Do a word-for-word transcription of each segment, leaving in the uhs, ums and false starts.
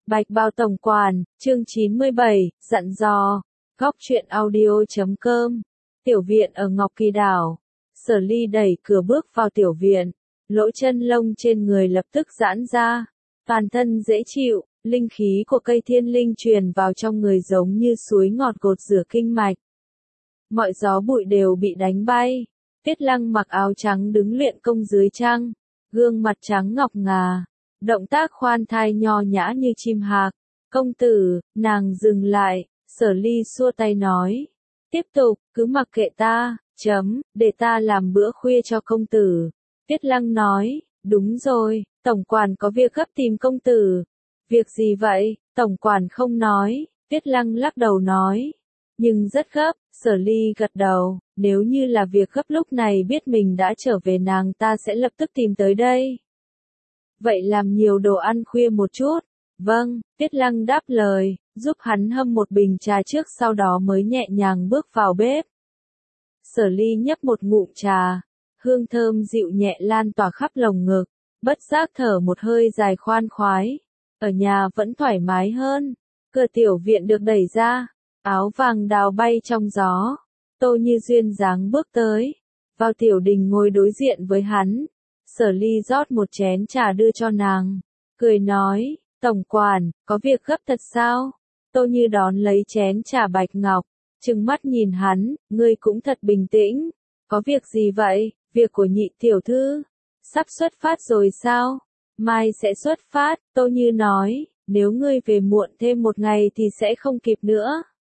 Bạch Bao tổng quản, chương chín mươi bảy, dặn dò. Góc truyện audio chấm com. Tiểu viện ở Ngọc Kỳ Đảo. Sở Ly đẩy cửa bước vào tiểu viện, lỗ chân lông trên người lập tức giãn ra, toàn thân dễ chịu, linh khí của cây thiên linh truyền vào trong người giống như suối ngọt gột rửa kinh mạch. Mọi gió bụi đều bị đánh bay. Tiết Lăng mặc áo trắng đứng luyện công dưới trăng, gương mặt trắng ngọc ngà, động tác khoan thai nho nhã như chim hạc. Công tử, nàng dừng lại, Sở Ly xua tay nói. Tiếp tục, cứ mặc kệ ta, chấm, để ta làm bữa khuya cho công tử. Tiết Lăng nói, đúng rồi, tổng quản có việc gấp tìm công tử. Việc gì vậy? Tổng quản không nói. Tiết Lăng lắc đầu nói. Nhưng rất gấp. Sở Ly gật đầu, nếu như là việc gấp lúc này biết mình đã trở về nàng ta sẽ lập tức tìm tới đây. Vậy làm nhiều đồ ăn khuya một chút. Vâng, Tiết Lăng đáp lời, giúp hắn hâm một bình trà trước sau đó mới nhẹ nhàng bước vào bếp. Sở Ly nhấp một ngụm trà, hương thơm dịu nhẹ lan tỏa khắp lồng ngực, bất giác thở một hơi dài khoan khoái. Ở nhà vẫn thoải mái hơn. Cửa tiểu viện được đẩy ra, áo vàng đào bay trong gió. Tô Như duyên dáng bước tới, vào tiểu đình ngồi đối diện với hắn. Sở Ly rót một chén trà đưa cho nàng, cười nói, tổng quản, có việc gấp thật sao? Tô Như đón lấy chén trà bạch ngọc, trừng mắt nhìn hắn, ngươi cũng thật bình tĩnh. Có việc gì vậy? Việc của nhị tiểu thư. Sắp xuất phát rồi sao? Mai sẽ xuất phát, Tô Như nói, nếu ngươi về muộn thêm một ngày thì sẽ không kịp nữa.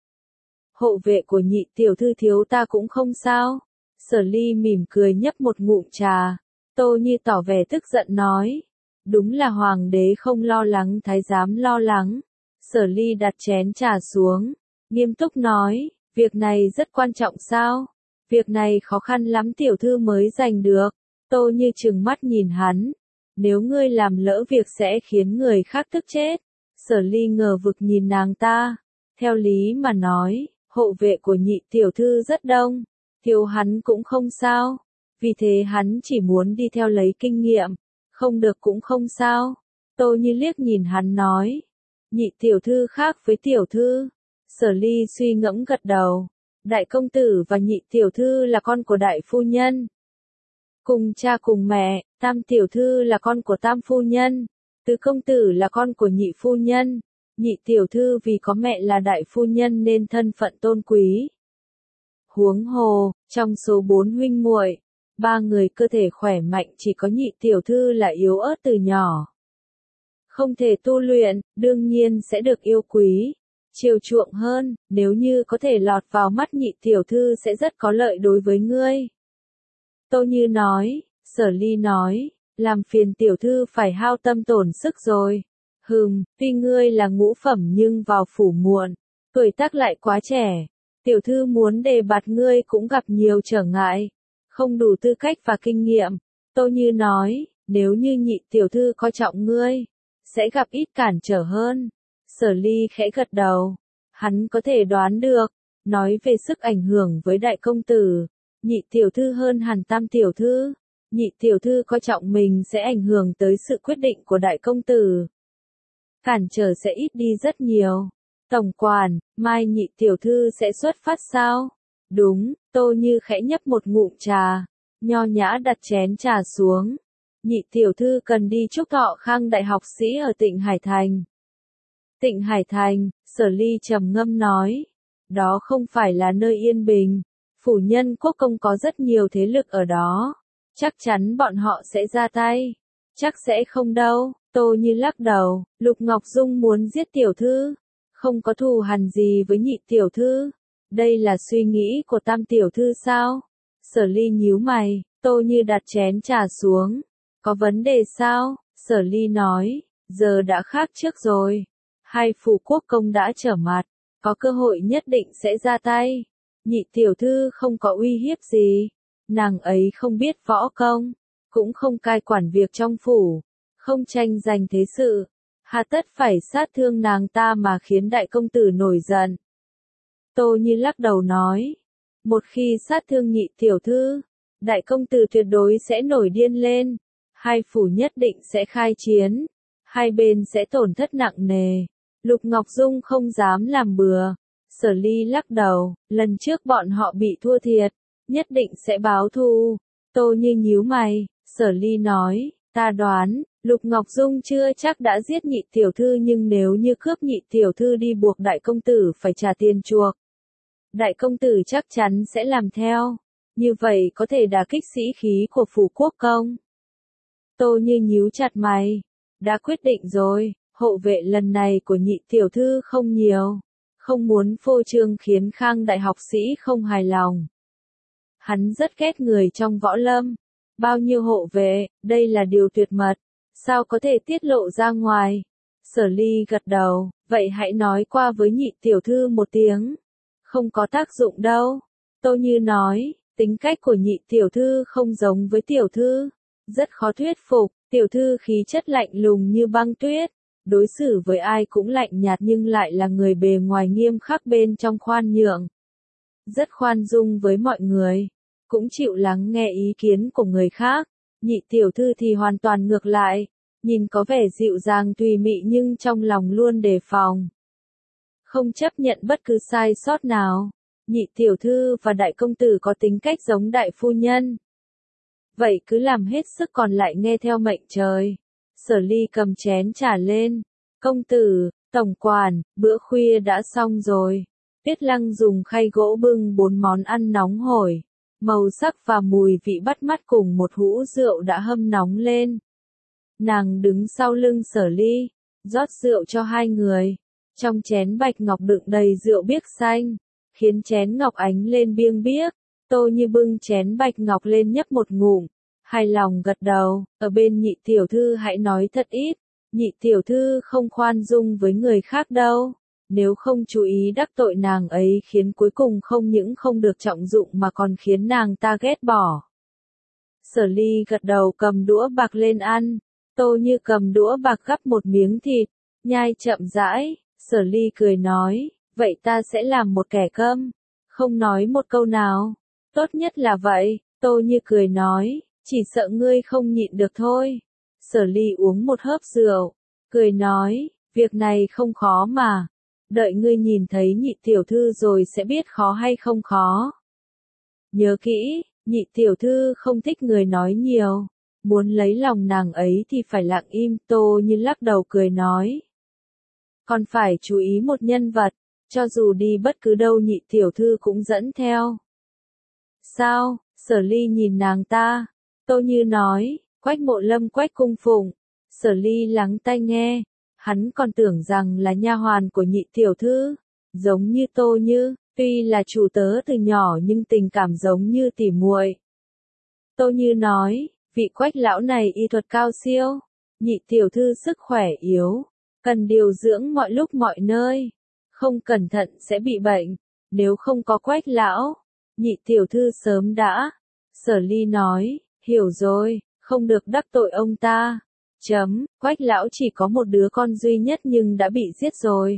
Hộ vệ của nhị tiểu thư thiếu ta cũng không sao. Sở Ly mỉm cười nhấp một ngụm trà. Tô Như tỏ vẻ tức giận nói. Đúng là hoàng đế không lo lắng thái giám lo lắng. Sở Ly đặt chén trà xuống, nghiêm túc nói, việc này rất quan trọng sao? Việc này khó khăn lắm tiểu thư mới giành được. Tô Như trừng mắt nhìn hắn. Nếu ngươi làm lỡ việc sẽ khiến người khác tức chết. Sở Ly ngờ vực nhìn nàng ta. Theo lý mà nói, hộ vệ của nhị tiểu thư rất đông, thiếu hắn cũng không sao. Vì thế hắn chỉ muốn đi theo lấy kinh nghiệm, không được cũng không sao. Tô Như liếc nhìn hắn nói, nhị tiểu thư khác với tiểu thư. Sở Ly suy ngẫm gật đầu, đại công tử và nhị tiểu thư là con của đại phu nhân. Cùng cha cùng mẹ, tam tiểu thư là con của tam phu nhân, tứ công tử là con của nhị phu nhân. Nhị tiểu thư vì có mẹ là đại phu nhân nên thân phận tôn quý. Huống hồ, trong số bốn huynh muội, ba người cơ thể khỏe mạnh chỉ có nhị tiểu thư là yếu ớt từ nhỏ. Không thể tu luyện, đương nhiên sẽ được yêu quý, chiều chuộng hơn, nếu như có thể lọt vào mắt nhị tiểu thư sẽ rất có lợi đối với ngươi. Tô Như nói, Sở Ly nói, làm phiền tiểu thư phải hao tâm tổn sức rồi. Hừm, tuy ngươi là ngũ phẩm nhưng vào phủ muộn, tuổi tác lại quá trẻ. Tiểu thư muốn đề bạt ngươi cũng gặp nhiều trở ngại, không đủ tư cách và kinh nghiệm. Tô Như nói, nếu như nhị tiểu thư coi trọng ngươi, sẽ gặp ít cản trở hơn. Sở Ly khẽ gật đầu, hắn có thể đoán được, nói về sức ảnh hưởng với đại công tử, nhị tiểu thư hơn hẳn tam tiểu thư. Nhị tiểu thư coi trọng mình sẽ ảnh hưởng tới sự quyết định của đại công tử. Cản trở sẽ ít đi rất nhiều. Tổng quản, mai nhị tiểu thư sẽ xuất phát sao? Đúng, Tô Như khẽ nhấp một ngụm trà, nho nhã đặt chén trà xuống. Nhị tiểu thư cần đi chúc thọ khang đại học sĩ ở Tịnh Hải Thành. Tịnh Hải Thành, Sở Ly trầm ngâm nói. Đó không phải là nơi yên bình. Phủ nhân quốc công có rất nhiều thế lực ở đó. Chắc chắn bọn họ sẽ ra tay. Chắc sẽ không đâu. Tô Như lắc đầu, Lục Ngọc Dung muốn giết tiểu thư. Không có thù hằn gì với nhị tiểu thư. Đây là suy nghĩ của tam tiểu thư sao? Sở Ly nhíu mày, Tô Như đặt chén trà xuống. Có vấn đề sao? Sở Ly nói, giờ đã khác trước rồi. Hai phủ quốc công đã trở mặt, có cơ hội nhất định sẽ ra tay. Nhị tiểu thư không có uy hiếp gì. Nàng ấy không biết võ công, cũng không cai quản việc trong phủ, không tranh giành thế sự. Hà tất phải sát thương nàng ta mà khiến đại công tử nổi giận. Tô Như lắc đầu nói, một khi sát thương nhị tiểu thư, đại công tử tuyệt đối sẽ nổi điên lên. Hai phủ nhất định sẽ khai chiến. hai bên sẽ tổn thất nặng nề. Lục Ngọc Dung không dám làm bừa. Sở Ly lắc đầu, lần trước bọn họ bị thua thiệt, nhất định sẽ báo thù. Tô Như nhíu mày, Sở Ly nói, ta đoán, Lục Ngọc Dung chưa chắc đã giết nhị tiểu thư nhưng nếu như cướp nhị tiểu thư đi buộc đại công tử phải trả tiền chuộc. Đại công tử chắc chắn sẽ làm theo, như vậy có thể đả kích sĩ khí của phủ quốc công. Tô Như nhíu chặt mày, đã quyết định rồi, hộ vệ lần này của nhị tiểu thư không nhiều, không muốn phô trương khiến Khang đại học sĩ không hài lòng. Hắn rất ghét người trong võ lâm, bao nhiêu hộ vệ, đây là điều tuyệt mật, sao có thể tiết lộ ra ngoài. Sở Ly gật đầu, vậy hãy nói qua với nhị tiểu thư một tiếng. Không có tác dụng đâu. Tô Như nói, tính cách của nhị tiểu thư không giống với tiểu thư, rất khó thuyết phục, tiểu thư khí chất lạnh lùng như băng tuyết, đối xử với ai cũng lạnh nhạt nhưng lại là người bề ngoài nghiêm khắc bên trong khoan nhượng. Rất khoan dung với mọi người, cũng chịu lắng nghe ý kiến của người khác. Nhị tiểu thư thì hoàn toàn ngược lại, nhìn có vẻ dịu dàng tùy mị nhưng trong lòng luôn đề phòng. Không chấp nhận bất cứ sai sót nào. Nhị tiểu thư và đại công tử có tính cách giống đại phu nhân. Vậy cứ làm hết sức còn lại nghe theo mệnh trời. Sở Ly cầm chén trà lên. Công tử, tổng quản, bữa khuya đã xong rồi. Tuyết Lăng dùng khay gỗ bưng bốn món ăn nóng hổi. Màu sắc và mùi vị bắt mắt cùng một hũ rượu đã hâm nóng lên. Nàng đứng sau lưng Sở Ly, rót rượu cho hai người. Trong chén bạch ngọc đựng đầy rượu biếc xanh, khiến chén ngọc ánh lên biêng biếc. Tô Như bưng chén bạch ngọc lên nhấp một ngụm, hài lòng gật đầu, ở bên nhị tiểu thư hãy nói thật ít, nhị tiểu thư không khoan dung với người khác đâu, nếu không chú ý đắc tội nàng ấy khiến cuối cùng không những không được trọng dụng mà còn khiến nàng ta ghét bỏ. Sở Ly gật đầu cầm đũa bạc lên ăn, Tô Như cầm đũa bạc gắp một miếng thịt, nhai chậm rãi. Sở Ly cười nói, vậy ta sẽ làm một kẻ câm, không nói một câu nào. Tốt nhất là vậy, Tô Như cười nói, chỉ sợ ngươi không nhịn được thôi. Sở Ly uống một hớp rượu, cười nói, việc này không khó mà. Đợi ngươi nhìn thấy nhị tiểu thư rồi sẽ biết khó hay không khó. Nhớ kỹ, nhị tiểu thư không thích người nói nhiều, muốn lấy lòng nàng ấy thì phải lặng im. Tô Như lắc đầu cười nói. Còn phải chú ý một nhân vật, cho dù đi bất cứ đâu nhị tiểu thư cũng dẫn theo. Sao? Sở Ly nhìn nàng ta. Tô Như nói, Quách Mộ Lâm Quách Cung Phụng. Sở Ly lắng tai nghe, hắn còn tưởng rằng là nha hoàn của nhị tiểu thư, giống như Tô Như, tuy là chủ tớ từ nhỏ nhưng tình cảm giống như tỉ muội. Tô Như nói, vị Quách lão này y thuật cao siêu, nhị tiểu thư sức khỏe yếu, cần điều dưỡng mọi lúc mọi nơi, không cẩn thận sẽ bị bệnh, nếu không có Quách lão, nhị tiểu thư sớm đã. Sở Ly nói, hiểu rồi, không được đắc tội ông ta. Chấm, Quách lão chỉ có một đứa con duy nhất nhưng đã bị giết rồi.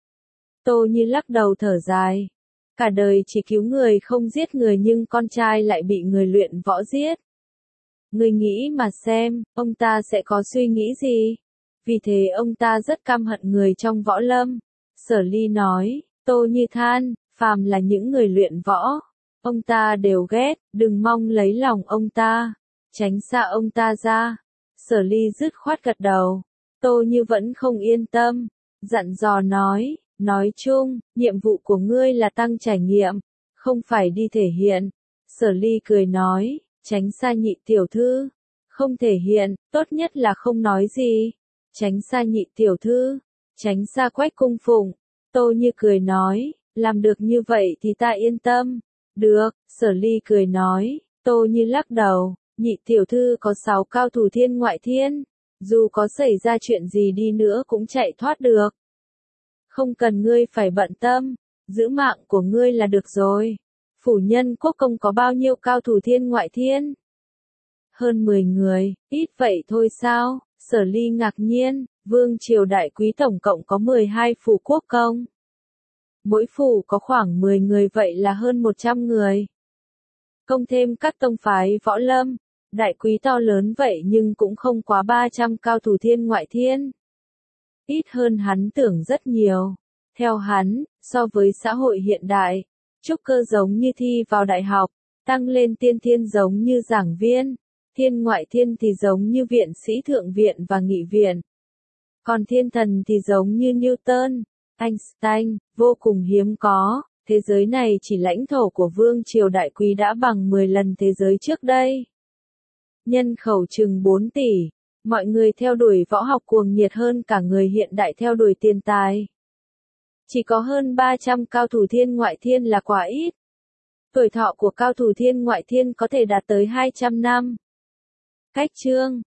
Tô Như lắc đầu thở dài, cả đời chỉ cứu người không giết người nhưng con trai lại bị người luyện võ giết. Người nghĩ mà xem, ông ta sẽ có suy nghĩ gì? Vì thế ông ta rất căm hận người trong võ lâm. Sở Ly nói, Tô Như than, phàm là những người luyện võ, ông ta đều ghét, đừng mong lấy lòng ông ta, tránh xa ông ta ra. Sở Ly dứt khoát gật đầu, Tô Như vẫn không yên tâm, dặn dò nói, nói chung, nhiệm vụ của ngươi là tăng trải nghiệm, không phải đi thể hiện. Sở Ly cười nói, tránh xa nhị tiểu thư, không thể hiện, tốt nhất là không nói gì. Tránh xa nhị tiểu thư, tránh xa Quách Cung Phụng. Tô Như cười nói, làm được như vậy thì ta yên tâm. Được, Sở Ly cười nói, Tô Như lắc đầu, nhị tiểu thư có sáu cao thủ thiên ngoại thiên, dù có xảy ra chuyện gì đi nữa cũng chạy thoát được. Không cần ngươi phải bận tâm, giữ mạng của ngươi là được rồi. Phủ Nhân Quốc công có bao nhiêu cao thủ thiên ngoại thiên? Hơn mười người, ít vậy thôi sao? Sở Ly ngạc nhiên, vương triều đại quý tổng cộng có mười hai phủ quốc công. Mỗi phủ có khoảng mười người vậy là hơn một trăm người. Công thêm các tông phái võ lâm, đại quý to lớn vậy nhưng cũng không quá ba trăm cao thủ thiên ngoại thiên. ít hơn hắn tưởng rất nhiều. Theo hắn, so với xã hội hiện đại, trúc cơ giống như thi vào đại học, tăng lên tiên thiên giống như giảng viên, thiên ngoại thiên thì giống như viện sĩ thượng viện và nghị viện. Còn thiên thần thì giống như Newton, Einstein, vô cùng hiếm có, thế giới này chỉ lãnh thổ của vương triều đại quý đã bằng mười lần thế giới trước đây. Nhân khẩu chừng bốn tỷ, mọi người theo đuổi võ học cuồng nhiệt hơn cả người hiện đại theo đuổi tiền tài. Chỉ có hơn ba trăm cao thủ thiên ngoại thiên là quá ít. Tuổi thọ của cao thủ thiên ngoại thiên có thể đạt tới hai trăm năm. Cách chương